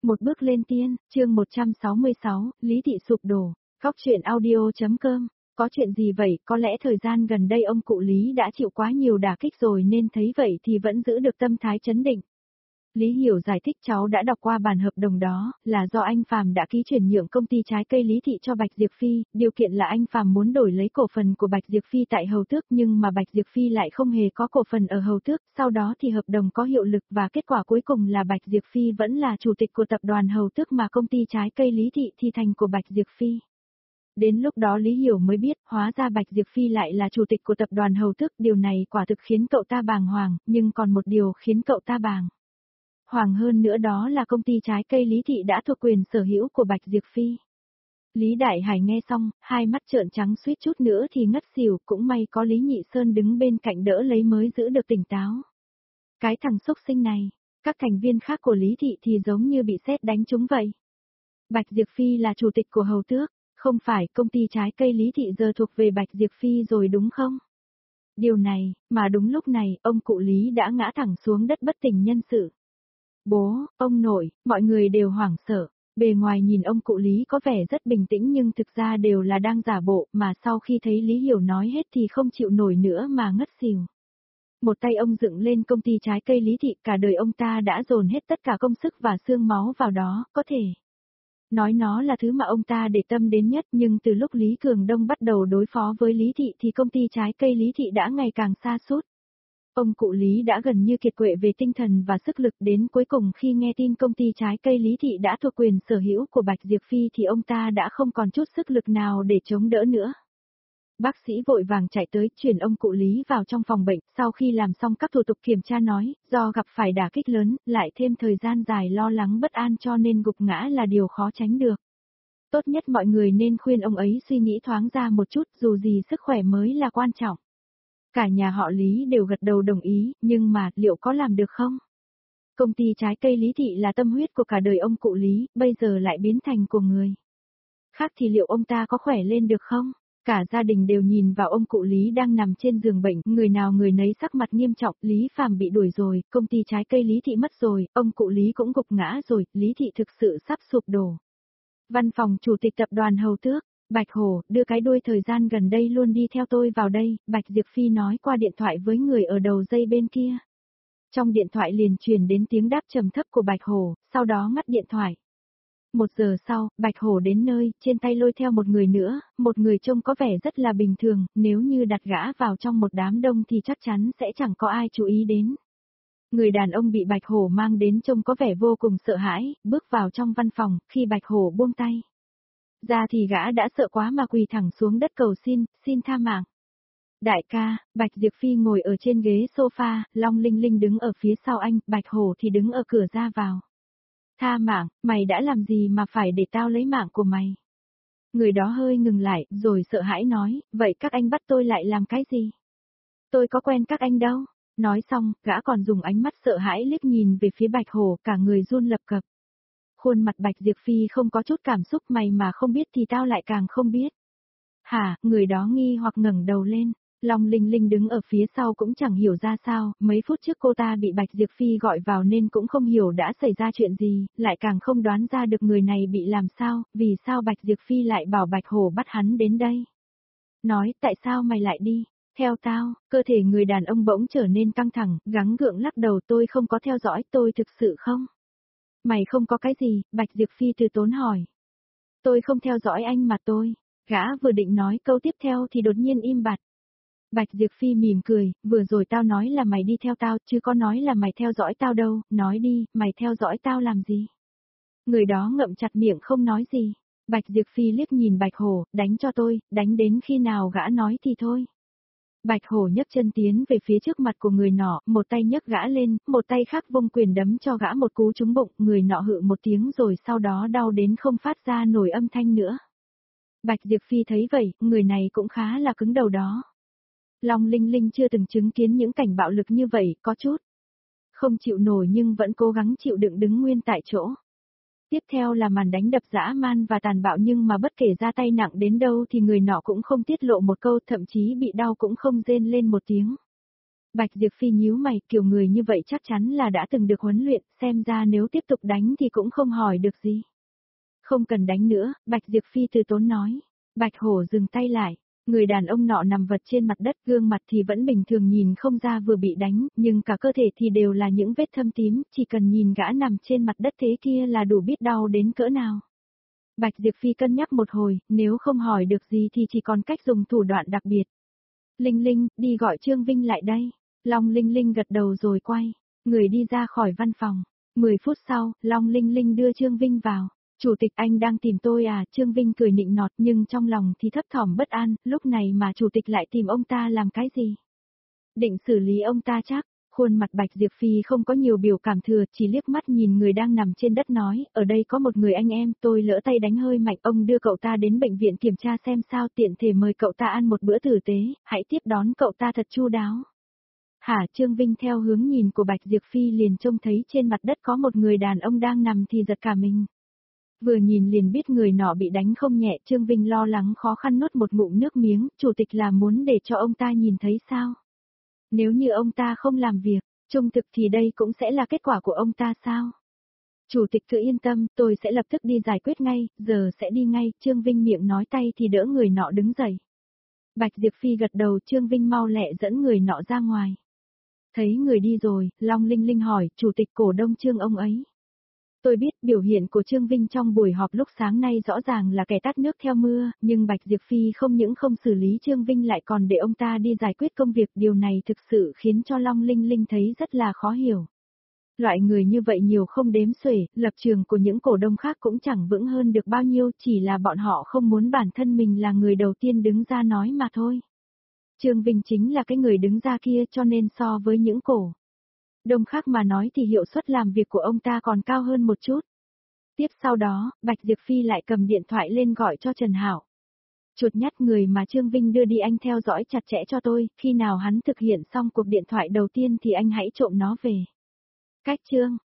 Một bước lên tiên, chương 166, Lý Thị sụp đổ, Cóc truyện audio.com. Có chuyện gì vậy, có lẽ thời gian gần đây ông cụ Lý đã chịu quá nhiều đả kích rồi nên thấy vậy thì vẫn giữ được tâm thái trấn định. Lý Hiểu giải thích cháu đã đọc qua bản hợp đồng đó, là do anh Phàm đã ký chuyển nhượng công ty trái cây Lý Thị cho Bạch Diệp Phi, điều kiện là anh Phàm muốn đổi lấy cổ phần của Bạch Diệp Phi tại Hầu Tước nhưng mà Bạch Diệp Phi lại không hề có cổ phần ở Hầu Tước, sau đó thì hợp đồng có hiệu lực và kết quả cuối cùng là Bạch Diệp Phi vẫn là chủ tịch của tập đoàn Hầu Tước mà công ty trái cây Lý Thị thì thành của Bạch Diệp Phi. Đến lúc đó Lý Hiểu mới biết, hóa ra Bạch Diệp Phi lại là chủ tịch của tập đoàn Hầu Tước, điều này quả thực khiến cậu ta bàng hoàng, nhưng còn một điều khiến cậu ta bàng hoàng hơn nữa đó là công ty trái cây Lý Thị đã thuộc quyền sở hữu của Bạch Diệp Phi. Lý Đại Hải nghe xong, hai mắt trợn trắng suýt chút nữa thì ngất xỉu, cũng may có Lý Nhị Sơn đứng bên cạnh đỡ lấy mới giữ được tỉnh táo. Cái thằng xúc sinh này, các thành viên khác của Lý Thị thì giống như bị sét đánh trúng vậy. Bạch Diệp Phi là chủ tịch của Hầu Tước, không phải công ty trái cây Lý Thị giờ thuộc về Bạch Diệp Phi rồi đúng không? Điều này, mà đúng lúc này, ông cụ Lý đã ngã thẳng xuống đất bất tỉnh nhân sự. Bố, ông nội, mọi người đều hoảng sợ. Bề ngoài nhìn ông cụ Lý có vẻ rất bình tĩnh nhưng thực ra đều là đang giả bộ, mà sau khi thấy Lý Hiểu nói hết thì không chịu nổi nữa mà ngất xỉu. Một tay ông dựng lên công ty trái cây Lý Thị, cả đời ông ta đã dồn hết tất cả công sức và xương máu vào đó, có thể nói nó là thứ mà ông ta để tâm đến nhất, nhưng từ lúc Lý Cường Đông bắt đầu đối phó với Lý Thị thì công ty trái cây Lý Thị đã ngày càng sa sút. Ông cụ Lý đã gần như kiệt quệ về tinh thần và sức lực, đến cuối cùng khi nghe tin công ty trái cây Lý Thị đã thuộc quyền sở hữu của Bạch Diệp Phi thì ông ta đã không còn chút sức lực nào để chống đỡ nữa. Bác sĩ vội vàng chạy tới, chuyển ông cụ Lý vào trong phòng bệnh, sau khi làm xong các thủ tục kiểm tra nói, do gặp phải đả kích lớn, lại thêm thời gian dài lo lắng bất an cho nên gục ngã là điều khó tránh được. Tốt nhất mọi người nên khuyên ông ấy suy nghĩ thoáng ra một chút, dù gì sức khỏe mới là quan trọng. Cả nhà họ Lý đều gật đầu đồng ý, nhưng mà liệu có làm được không? Công ty trái cây Lý Thị là tâm huyết của cả đời ông cụ Lý, bây giờ lại biến thành của người khác thì liệu ông ta có khỏe lên được không? Cả gia đình đều nhìn vào ông cụ Lý đang nằm trên giường bệnh, người nào người nấy sắc mặt nghiêm trọng, Lý Phàm bị đuổi rồi, công ty trái cây Lý Thị mất rồi, ông cụ Lý cũng gục ngã rồi, Lý Thị thực sự sắp sụp đổ. Văn phòng chủ tịch tập đoàn Hầu Tước, Bạch Hổ, đưa cái đuôi thời gian gần đây luôn đi theo tôi vào đây, Bạch Diệp Phi nói qua điện thoại với người ở đầu dây bên kia. Trong điện thoại liền truyền đến tiếng đáp trầm thấp của Bạch Hổ, sau đó ngắt điện thoại. 1 giờ sau, Bạch Hổ đến nơi, trên tay lôi theo một người nữa, một người trông có vẻ rất là bình thường, nếu như đặt gã vào trong một đám đông thì chắc chắn sẽ chẳng có ai chú ý đến. Người đàn ông bị Bạch Hổ mang đến trông có vẻ vô cùng sợ hãi, bước vào trong văn phòng, khi Bạch Hổ buông tay ra thì gã đã sợ quá mà quỳ thẳng xuống đất cầu xin tha mạng. Đại ca, Bạch Diệp Phi ngồi ở trên ghế sofa, Long Linh Linh đứng ở phía sau anh, Bạch Hổ thì đứng ở cửa ra vào. Tha mạng, mày đã làm gì mà phải để tao lấy mạng của mày? Người đó hơi ngừng lại, rồi sợ hãi nói, vậy các anh bắt tôi lại làm cái gì? Tôi có quen các anh đâu. Nói xong, gã còn dùng ánh mắt sợ hãi liếc nhìn về phía Bạch Hổ, cả người run lập cập. Khuôn mặt Bạch Diệp Phi không có chút cảm xúc, mày mà không biết thì tao lại càng không biết. Hả, người đó nghi hoặc ngẩng đầu lên. Long Linh Linh đứng ở phía sau cũng chẳng hiểu ra sao, mấy phút trước cô ta bị Bạch Diệp Phi gọi vào nên cũng không hiểu đã xảy ra chuyện gì, lại càng không đoán ra được người này bị làm sao, vì sao Bạch Diệp Phi lại bảo Bạch Hổ bắt hắn đến đây. Nói, tại sao mày lại đi? Theo tao, cơ thể người đàn ông bỗng trở nên căng thẳng, gắng gượng lắc đầu, tôi không có theo dõi, tôi thực sự không. Mày không có cái gì, Bạch Diệp Phi từ tốn hỏi. Tôi không theo dõi anh mà tôi. Gã vừa định nói câu tiếp theo thì đột nhiên im bặt. Bạch Diệp Phi mỉm cười, vừa rồi tao nói là mày đi theo tao, chứ có nói là mày theo dõi tao đâu, nói đi, mày theo dõi tao làm gì? Người đó ngậm chặt miệng không nói gì. Bạch Diệp Phi liếc nhìn Bạch Hổ, đánh cho tôi, đánh đến khi nào gã nói thì thôi. Bạch Hổ nhấc chân tiến về phía trước mặt của người nọ, một tay nhấc gã lên, một tay khác vung quyền đấm cho gã một cú trúng bụng, người nọ hự một tiếng rồi sau đó đau đến không phát ra nổi âm thanh nữa. Bạch Diệp Phi thấy vậy, người này cũng khá là cứng đầu đó. Long Linh Linh chưa từng chứng kiến những cảnh bạo lực như vậy, có chút không chịu nổi nhưng vẫn cố gắng chịu đựng đứng nguyên tại chỗ. Tiếp theo là màn đánh đập dã man và tàn bạo, nhưng mà bất kể ra tay nặng đến đâu thì người nọ cũng không tiết lộ một câu, thậm chí bị đau cũng không rên lên một tiếng. Bạch Diệp Phi nhíu mày, kiểu người như vậy chắc chắn là đã từng được huấn luyện, xem ra nếu tiếp tục đánh thì cũng không hỏi được gì. Không cần đánh nữa, Bạch Diệp Phi từ tốn nói. Bạch Hổ dừng tay lại. Người đàn ông nọ nằm vật trên mặt đất, gương mặt thì vẫn bình thường, nhìn không ra vừa bị đánh, nhưng cả cơ thể thì đều là những vết thâm tím, chỉ cần nhìn gã nằm trên mặt đất thế kia là đủ biết đau đến cỡ nào. Bạch Diệp Phi cân nhắc một hồi, nếu không hỏi được gì thì chỉ còn cách dùng thủ đoạn đặc biệt. Linh Linh, đi gọi Trương Vinh lại đây. Long Linh Linh gật đầu rồi quay, người đi ra khỏi văn phòng. 10 phút sau, Long Linh Linh đưa Trương Vinh vào. Chủ tịch, anh đang tìm tôi à? Trương Vinh cười nịnh nọt nhưng trong lòng thì thấp thỏm bất an, lúc này mà chủ tịch lại tìm ông ta làm cái gì? Định xử lý ông ta chắc. Khuôn mặt Bạch Diệp Phi không có nhiều biểu cảm thừa, chỉ liếc mắt nhìn người đang nằm trên đất nói, ở đây có một người anh em, tôi lỡ tay đánh hơi mạnh, ông đưa cậu ta đến bệnh viện kiểm tra xem sao, tiện thể mời cậu ta ăn một bữa tử tế, hãy tiếp đón cậu ta thật chu đáo. Hả? Trương Vinh theo hướng nhìn của Bạch Diệp Phi liền trông thấy trên mặt đất có một người đàn ông đang nằm thì giật cả mình. Vừa nhìn liền biết người nọ bị đánh không nhẹ, Trương Vinh lo lắng khó khăn nuốt một ngụm nước miếng, chủ tịch là muốn để cho ông ta nhìn thấy sao? Nếu như ông ta không làm việc, trung thực thì đây cũng sẽ là kết quả của ông ta sao? Chủ tịch cứ yên tâm, tôi sẽ lập tức đi giải quyết ngay, giờ sẽ đi ngay, Trương Vinh miệng nói tay thì đỡ người nọ đứng dậy. Bạch Diệp Phi gật đầu, Trương Vinh mau lẹ dẫn người nọ ra ngoài. Thấy người đi rồi, Long Linh Linh hỏi, chủ tịch cổ đông Trương ông ấy. Tôi biết biểu hiện của Trương Vinh trong buổi họp lúc sáng nay rõ ràng là kẻ tát nước theo mưa, nhưng Bạch Diệp Phi không những không xử lý Trương Vinh lại còn để ông ta đi giải quyết công việc, điều này thực sự khiến cho Long Linh Linh thấy rất là khó hiểu. Loại người như vậy nhiều không đếm xuể, lập trường của những cổ đông khác cũng chẳng vững hơn được bao nhiêu, chỉ là bọn họ không muốn bản thân mình là người đầu tiên đứng ra nói mà thôi. Trương Vinh chính là cái người đứng ra kia, cho nên so với những cổ đông khác mà nói thì hiệu suất làm việc của ông ta còn cao hơn một chút. Tiếp sau đó, Bạch Diệp Phi lại cầm điện thoại lên gọi cho Trần Hảo. Chuột nhắt, người mà Trương Vinh đưa đi anh theo dõi chặt chẽ cho tôi, khi nào hắn thực hiện xong cuộc điện thoại đầu tiên thì anh hãy trộm nó về. Cách Trương